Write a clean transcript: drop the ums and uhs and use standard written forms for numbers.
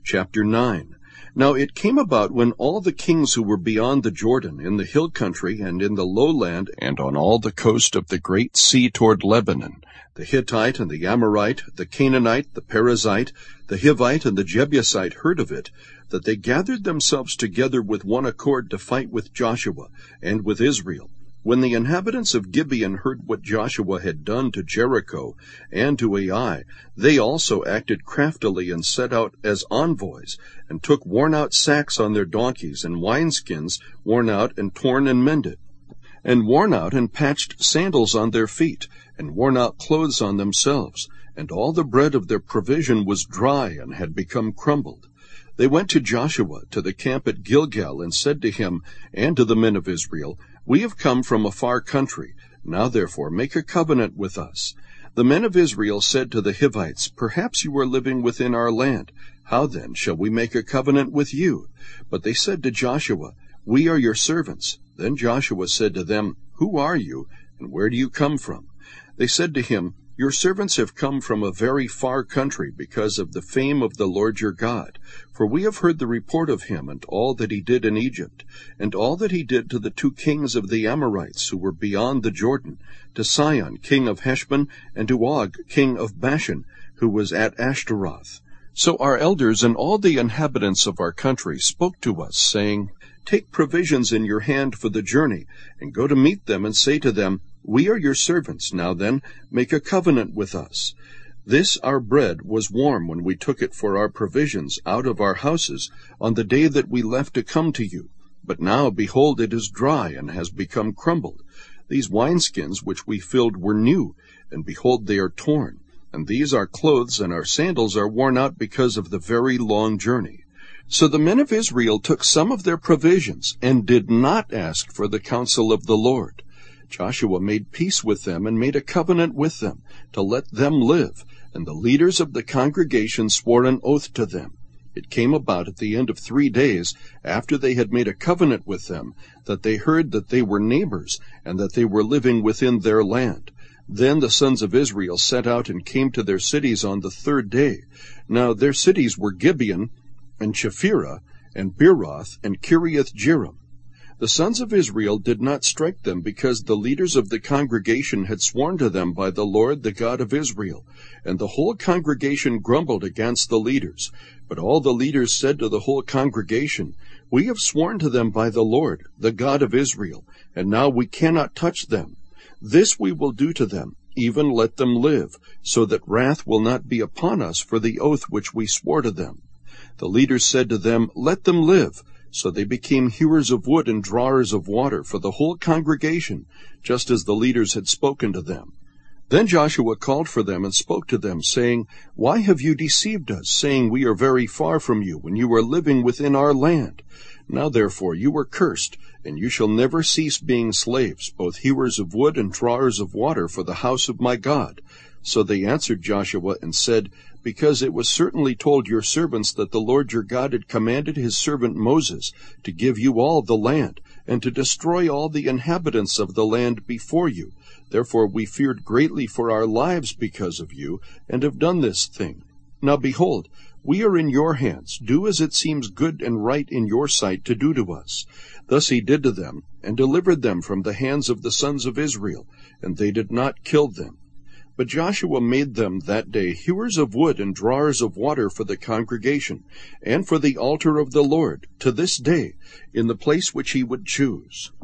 Chapter 9. Now it came about when all the kings who were beyond the Jordan, in the hill country and in the lowland, and on all the coast of the great sea toward Lebanon, the Hittite and the Amorite, the Canaanite, the Perizzite, the Hivite, and the Jebusite heard of it, that they gathered themselves together with one accord to fight with Joshua and with Israel. When the inhabitants of Gibeon heard what Joshua had done to Jericho and to Ai, they also acted craftily and set out as envoys, and took worn-out sacks on their donkeys, and wineskins worn out and torn and mended, and worn out and patched sandals on their feet, and worn out clothes on themselves, and all the bread of their provision was dry and had become crumbled. They went to Joshua to the camp at Gilgal, and said to him and to the men of Israel, We have come from a far country. Now therefore make a covenant with us. The men of Israel said to the Hivites, Perhaps you are living within our land. How then shall we make a covenant with you? But they said to Joshua, We are your servants. Then Joshua said to them, Who are you, and where do you come from? They said to him, Your servants have come from a very far country because of the fame of the Lord your God. For we have heard the report of him and all that he did in Egypt, and all that he did to the 2 kings of the Amorites who were beyond the Jordan, to Sihon king of Heshbon, and to Og king of Bashan, who was at Ashtaroth. So our elders and all the inhabitants of our country spoke to us, saying, Take provisions in your hand for the journey, and go to meet them, and say to them, We are your servants. Now then, make a covenant with us. This our bread was warm when we took it for our provisions out of our houses on the day that we left to come to you. But now, behold, it is dry and has become crumbled. These wineskins which we filled were new, and behold, they are torn. And these our clothes and our sandals are worn out because of the very long journey. So the men of Israel took some of their provisions, and did not ask for the counsel of the Lord. Joshua made peace with them, and made a covenant with them, to let them live, and the leaders of the congregation swore an oath to them. It came about at the end of 3 days, after they had made a covenant with them, that they heard that they were neighbors, and that they were living within their land. Then the sons of Israel set out and came to their cities on the 3rd day. Now their cities were Gibeon, and Chephirah, and Beeroth, and Kiriath-Jearim. The sons of Israel did not strike them, because the leaders of the congregation had sworn to them by the Lord, the God of Israel. And the whole congregation grumbled against the leaders. But all the leaders said to the whole congregation, We have sworn to them by the Lord, the God of Israel, and now we cannot touch them. This we will do to them, even let them live, so that wrath will not be upon us for the oath which we swore to them. The leaders said to them, Let them live. So they became hewers of wood and drawers of water for the whole congregation, just as the leaders had spoken to them. Then Joshua called for them and spoke to them, saying, Why have you deceived us, saying, We are very far from you, when you are living within our land? Now therefore you are cursed, and you shall never cease being slaves, both hewers of wood and drawers of water for the house of my God. So they answered Joshua and said, Because it was certainly told your servants that the Lord your God had commanded his servant Moses to give you all the land, and to destroy all the inhabitants of the land before you. Therefore we feared greatly for our lives because of you, and have done this thing. Now behold, we are in your hands. Do as it seems good and right in your sight to do to us. Thus he did to them, and delivered them from the hands of the sons of Israel, and they did not kill them. But Joshua made them that day hewers of wood and drawers of water for the congregation, and for the altar of the Lord, to this day, in the place which he would choose.